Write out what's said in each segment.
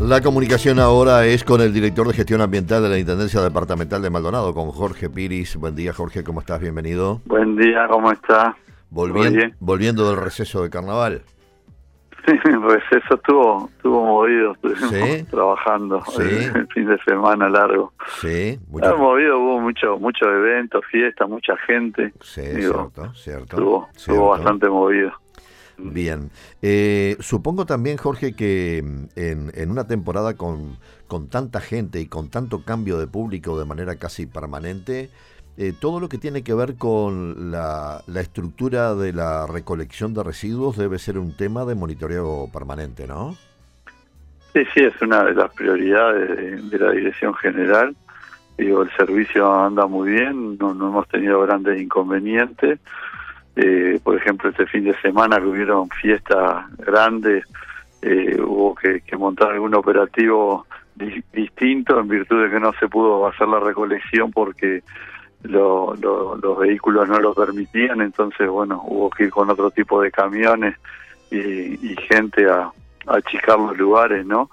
La comunicación ahora es con el director de gestión ambiental de la Intendencia Departamental de Maldonado, con Jorge Piris. Buen día, Jorge, ¿cómo estás? Bienvenido. Buen día, ¿cómo estás? Volviendo del receso de carnaval. Sí, el receso estuvo movido, estuvimos trabajando el fin de semana largo. Sí, Estuvo movido, hubo muchos eventos, fiestas, mucha gente. Sí, cierto. Estuvo bastante movido. Bien. Supongo también, Jorge, que en una temporada con tanta gente y con tanto cambio de público de manera casi permanente, todo lo que tiene que ver con la estructura de la recolección de residuos debe ser un tema de monitoreo permanente, ¿no? Sí, es una de las prioridades de la Dirección General. Digo, el servicio anda muy bien, no hemos tenido grandes inconvenientes. Por ejemplo, este fin de semana que hubieron fiestas grandes, hubo que montar algún operativo distinto en virtud de que no se pudo hacer la recolección porque los vehículos no lo permitían. Entonces, bueno, hubo que ir con otro tipo de camiones y gente a achicar los lugares, ¿no?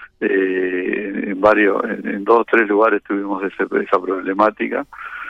En 2 o 3 lugares tuvimos esa problemática.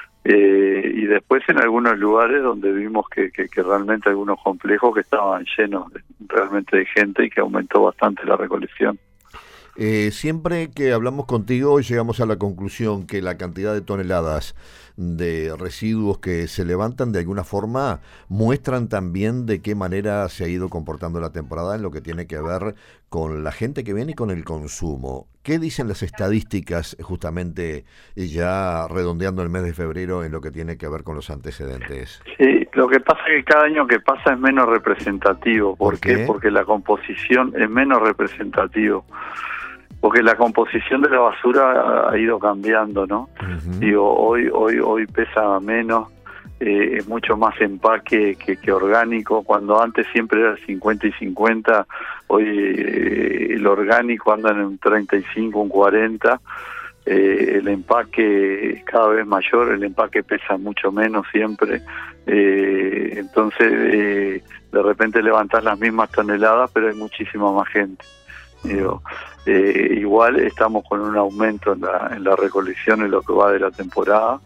Y después en algunos lugares donde vimos que realmente algunos complejos que estaban llenos realmente de gente y que aumentó bastante la recolección. Siempre que hablamos contigo llegamos a la conclusión que la cantidad de toneladas de residuos que se levantan de alguna forma muestran también de qué manera se ha ido comportando la temporada en lo que tiene que ver con la gente que viene y con el consumo. ¿Qué dicen las estadísticas justamente ya redondeando el mes de febrero en lo que tiene que ver con los antecedentes? Sí, lo que pasa es que cada año que pasa es menos representativo. ¿Por qué? Porque la composición es menos representativo. Porque la composición de la basura ha ido cambiando, ¿no? Uh-huh. Digo, hoy pesa menos, es mucho más empaque que orgánico. Cuando antes siempre era 50 y 50, hoy el orgánico anda en un 35, un 40. El empaque es cada vez mayor, el empaque pesa mucho menos siempre. Entonces, de repente levantás las mismas toneladas, pero hay muchísima más gente. Digo, igual estamos con un aumento en la recolección en lo que va de la temporada,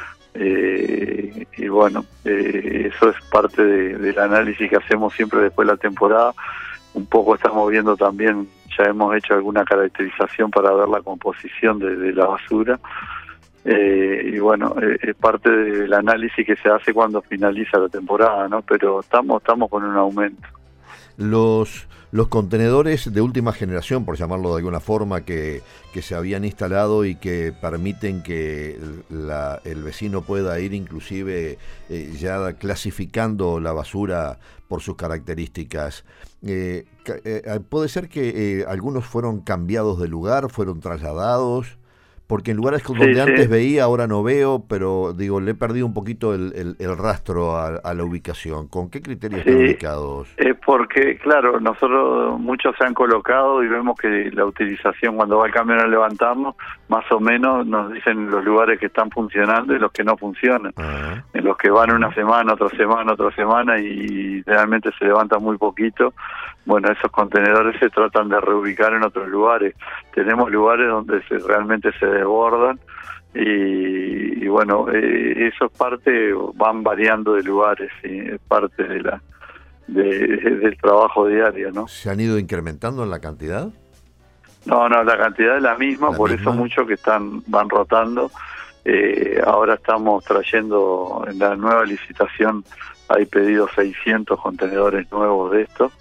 y bueno, eso es parte del análisis que hacemos siempre después de la temporada. Un poco estamos viendo también, ya hemos hecho alguna caracterización para ver la composición de la basura, y bueno, es parte del análisis que se hace cuando finaliza la temporada, ¿no? Pero estamos con un aumento. Los contenedores de última generación, por llamarlo de alguna forma, que se habían instalado y que permiten que el vecino pueda ir inclusive ya clasificando la basura por sus características. ¿Puede ser que algunos fueron cambiados de lugar, fueron trasladados? Porque en lugares donde antes veía, ahora no veo, pero digo, le he perdido un poquito el rastro a la ubicación. ¿Con qué criterios están ubicados? Es porque, claro, muchos se han colocado y vemos que la utilización, cuando va el camión a levantarnos, más o menos nos dicen los lugares que están funcionando y los que no funcionan. Uh-huh. En los que van una semana, otra semana y realmente se levanta muy poquito. Bueno, esos contenedores se tratan de reubicar en otros lugares. Tenemos lugares donde realmente se desbordan y bueno, eso es parte, van variando de lugares, ¿sí? Es parte del trabajo diario, ¿no? ¿Se han ido incrementando en la cantidad? No, la cantidad es la misma, eso mucho que van rotando. Ahora estamos trayendo, en la nueva licitación hay pedidos 600 contenedores nuevos de estos,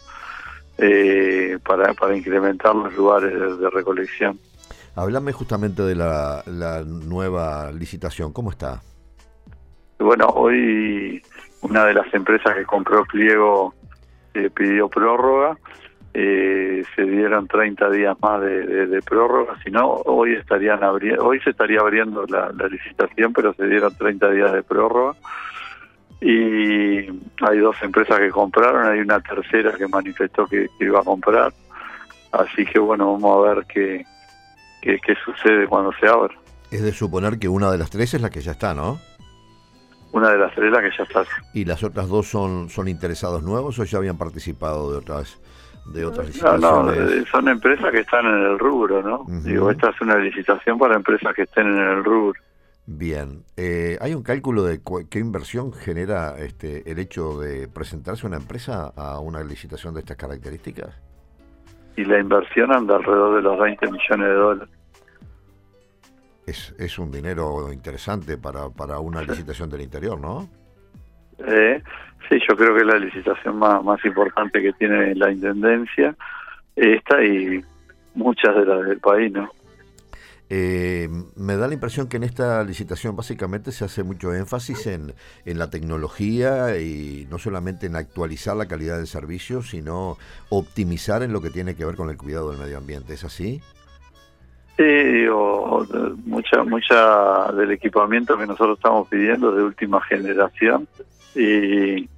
para incrementar los lugares de recolección. Háblame justamente de la nueva licitación, ¿cómo está? Bueno, hoy una de las empresas que compró pliego pidió prórroga, se dieron 30 días más de prórroga, si no, hoy se estaría abriendo la licitación, pero se dieron 30 días de prórroga. Y hay 2 empresas que compraron, hay una tercera que manifestó que iba a comprar, así que bueno, vamos a ver qué sucede cuando se abra. Es de suponer que una de las 3 es la que ya está, ¿no? Una de las 3 es la que ya está. ¿Y las otras 2 son interesados nuevos o ya habían participado de de otras No, licitaciones. son empresas que están en el rubro, ¿no? Digo, esta es una licitación para empresas que estén en el rubro. Bien, ¿hay un cálculo de qué inversión genera el hecho de presentarse una empresa a una licitación de estas características? Y la inversión anda alrededor de los 20 millones de dólares. Es un dinero interesante para una licitación del interior, ¿no? Sí, yo creo que es la licitación más importante que tiene la Intendencia, esta y muchas de las del país, ¿no? Me da la impresión que en esta licitación básicamente se hace mucho énfasis en la tecnología y no solamente en actualizar la calidad del servicio, sino optimizar en lo que tiene que ver con el cuidado del medio ambiente. ¿Es así? Sí, digo, mucha del equipamiento que nosotros estamos pidiendo es de última generación y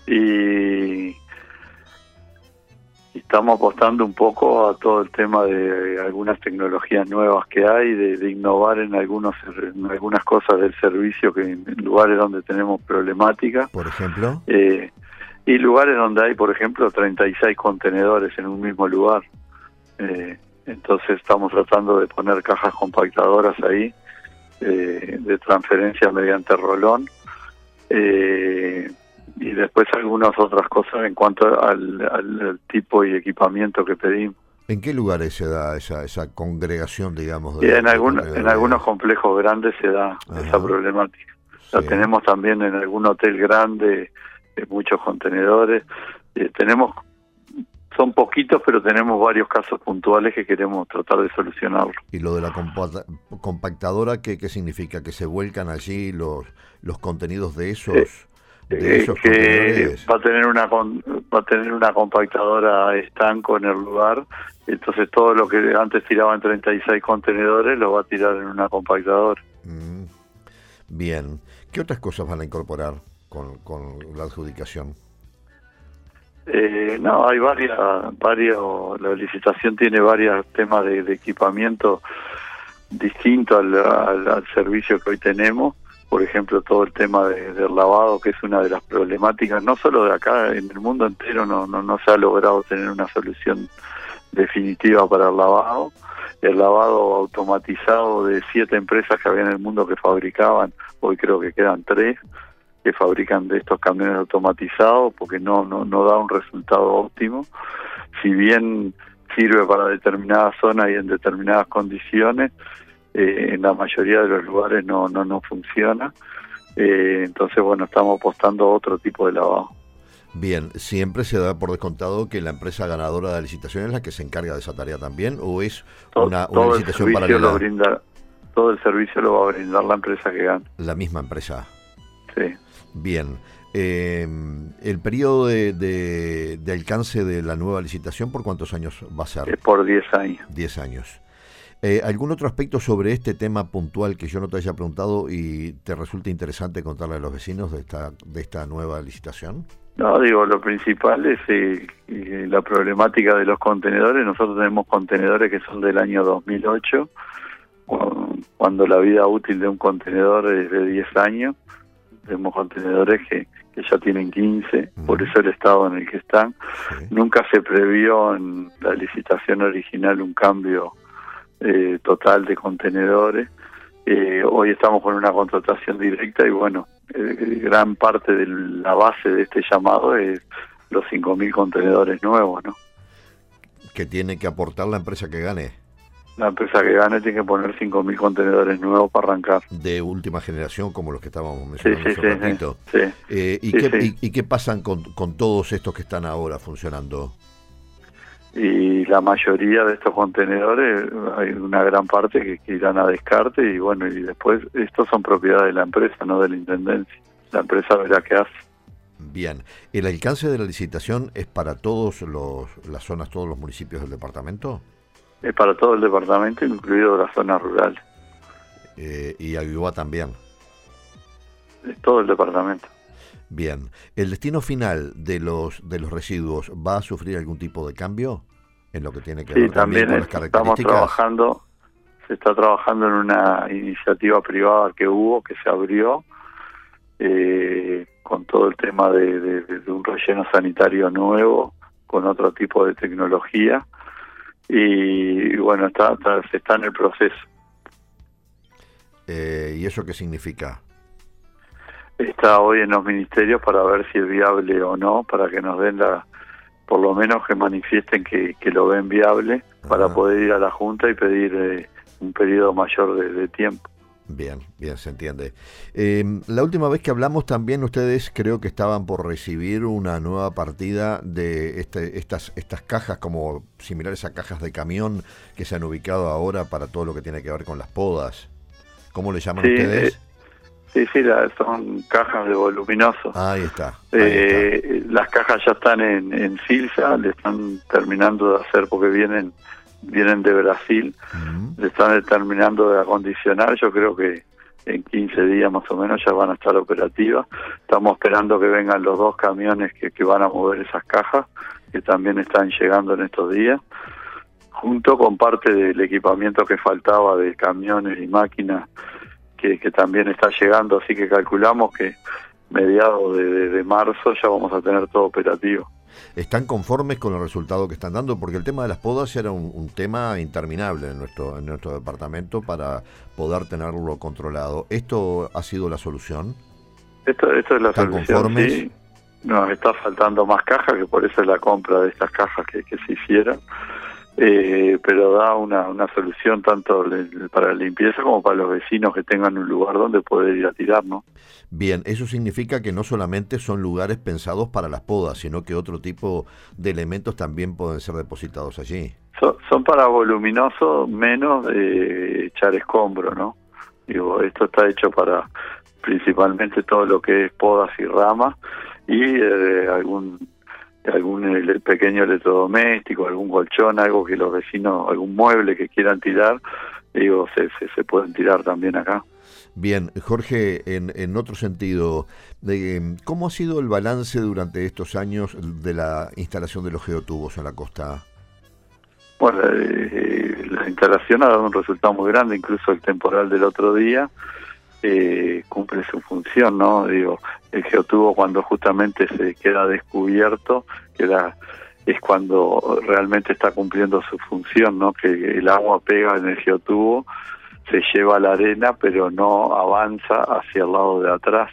estamos apostando un poco a todo el tema de algunas tecnologías nuevas que hay, de innovar en algunas cosas del servicio que en lugares donde tenemos problemática. Por ejemplo. Y lugares donde hay, por ejemplo, 36 contenedores en un mismo lugar. Entonces estamos tratando de poner cajas compactadoras ahí, de transferencia mediante rolón. Y después algunas otras cosas en cuanto al tipo y equipamiento que pedimos. ¿En qué lugares se da esa congregación, digamos? En algunos complejos grandes se da esa problemática. Sí. La tenemos también en algún hotel grande, muchos contenedores. Son poquitos, pero tenemos varios casos puntuales que queremos tratar de solucionarlo. ¿Y lo de la compactadora qué significa? ¿Que se vuelcan allí los contenidos de esos? Que va a tener una compactadora estanco en el lugar, entonces todo lo que antes tiraba en 36 contenedores lo va a tirar en una compactadora. Bien, ¿qué otras cosas van a incorporar con la adjudicación? No, hay varios, la licitación tiene varios temas de equipamiento distintos al servicio que hoy tenemos. Por ejemplo, todo el tema del lavado, que es una de las problemáticas, no solo de acá, en el mundo entero no se ha logrado tener una solución definitiva para el lavado. El lavado automatizado de 7 empresas que había en el mundo que fabricaban, hoy creo que quedan 3 que fabrican de estos camiones automatizados, porque no da un resultado óptimo. Si bien sirve para determinadas zonas y en determinadas condiciones, en la mayoría de los lugares no funciona. Entonces, bueno, estamos apostando a otro tipo de lavado. Bien, ¿siempre se da por descontado que la empresa ganadora de la licitación es la que se encarga de esa tarea también, o es una licitación paralela? Todo el servicio lo va a brindar la empresa que gana. La misma empresa. Sí. Bien. ¿El periodo de alcance de la nueva licitación por cuántos años va a ser? Por 10 años. 10 años. ¿Algún otro aspecto sobre este tema puntual que yo no te haya preguntado y te resulta interesante contarle a los vecinos de esta nueva licitación? No, digo, lo principal es la problemática de los contenedores. Nosotros tenemos contenedores que son del año 2008, cuando la vida útil de un contenedor es de 10 años. Tenemos contenedores que ya tienen 15, por eso el estado en el que están. Sí. Nunca se previó en la licitación original un cambio total de contenedores. Hoy estamos con una contratación directa y bueno, gran parte de la base de este llamado es los 5.000 contenedores nuevos, ¿no? Que tiene que aportar la empresa que gane. La empresa que gane tiene que poner 5.000 contenedores nuevos para arrancar. De última generación, como los que estábamos mencionando hace un ratito. Sí. ¿Y qué pasan con todos estos que están ahora funcionando? Y la mayoría de estos contenedores, hay una gran parte que irán a descarte y bueno, y después estos son propiedad de la empresa, no de la Intendencia. La empresa verá qué hace. Bien, ¿el alcance de la licitación es para todas las zonas, todos los municipios del departamento? Es para todo el departamento, incluido las zonas rurales. ¿Y Aguiboá también? Es todo el departamento. Bien, ¿el destino final de los residuos va a sufrir algún tipo de cambio en lo que tiene que ver también con las características? Se está trabajando en una iniciativa privada que se abrió, con todo el tema de un relleno sanitario nuevo con otro tipo de tecnología, y bueno, se está en el proceso. ¿Y eso qué significa? Está hoy en los ministerios para ver si es viable o no, para que nos den por lo menos que manifiesten que lo ven viable, para poder ir a la Junta y pedir un periodo mayor de tiempo. Bien, se entiende. La última vez que hablamos también ustedes creo que estaban por recibir una nueva partida de estas cajas como similares a cajas de camión que se han ubicado ahora para todo lo que tiene que ver con las podas. ¿Cómo le llaman ustedes? Sí, son cajas de voluminoso. Ahí está. Las cajas ya están en Silsa, le están terminando de hacer porque vienen de Brasil, le están terminando de acondicionar. Yo creo que en 15 días más o menos ya van a estar operativas. Estamos esperando que vengan los 2 camiones que van a mover esas cajas, que también están llegando en estos días, junto con parte del equipamiento que faltaba de camiones y máquinas que también está llegando, así que calculamos que mediados de marzo ya vamos a tener todo operativo. ¿Están conformes con el resultado que están dando? Porque el tema de las podas era un tema interminable en nuestro departamento para poder tenerlo controlado. ¿Esto ha sido la solución? Esto es la ¿Están solución, conformes? sí. Nos está faltando más cajas, que por eso es la compra de estas cajas que se hicieron. Pero da una solución tanto para la limpieza como para los vecinos que tengan un lugar donde poder ir a tirar, ¿no? Bien, eso significa que no solamente son lugares pensados para las podas, sino que otro tipo de elementos también pueden ser depositados allí. Son para voluminoso, menos echar escombro, ¿no? Digo, esto está hecho para principalmente todo lo que es podas y ramas, y algún pequeño electrodoméstico, algún colchón, algo que los vecinos, algún mueble que quieran tirar, digo, se pueden tirar también acá. Bien, Jorge, en otro sentido, ¿cómo ha sido el balance durante estos años de la instalación de los geotubos en la costa? Bueno, la instalación ha dado un resultado muy grande, incluso el temporal del otro día cumple su función, ¿no? Digo, el geotubo cuando justamente se queda descubierto, es cuando realmente está cumpliendo su función, ¿no? Que el agua pega en el geotubo, se lleva la arena, pero no avanza hacia el lado de atrás.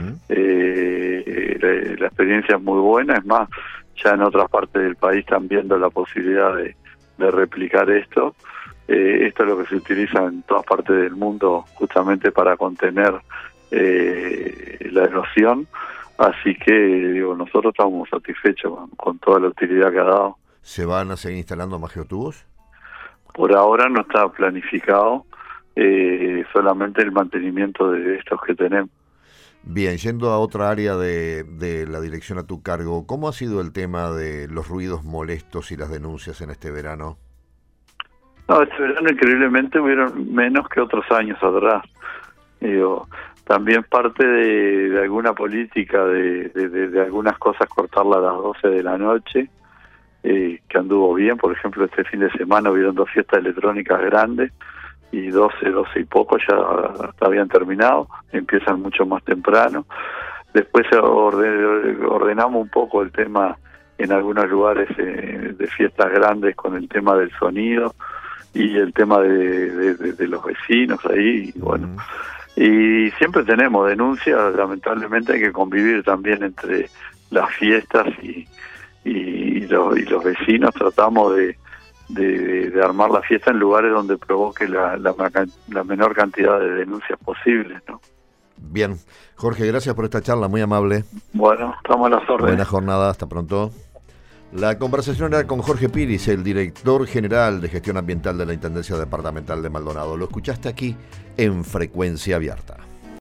La experiencia es muy buena, es más, ya en otras partes del país están viendo la posibilidad de replicar esto. Esto es lo que se utiliza en todas partes del mundo justamente para contener la erosión, así que digo, nosotros estamos satisfechos con toda la utilidad que ha dado. ¿Se van a seguir instalando más geotubos? Por ahora no está planificado, solamente el mantenimiento de estos que tenemos. Bien, yendo a otra área de la dirección a tu cargo, ¿cómo ha sido el tema de los ruidos molestos y las denuncias en este verano? No, este verano increíblemente hubieron menos que otros años atrás. Digo, también parte de alguna política de algunas cosas cortarla a las 12 de la noche, que anduvo bien. Por ejemplo, este fin de semana hubieron 2 fiestas electrónicas grandes y 12 y poco ya habían terminado, empiezan mucho más temprano. Después ordenamos un poco el tema en algunos lugares de fiestas grandes con el tema del sonido y el tema de los vecinos ahí, y bueno, y siempre tenemos denuncias. Lamentablemente hay que convivir también entre las fiestas y los vecinos. Tratamos de armar la fiesta en lugares donde provoque la menor cantidad de denuncias posibles, ¿no? Bien, Jorge, gracias por esta charla, muy amable. Bueno, estamos a las órdenes. Buena jornada, hasta pronto. La conversación era con Jorge Piris, el director general de Gestión Ambiental de la Intendencia Departamental de Maldonado. Lo escuchaste aquí en Frecuencia Abierta.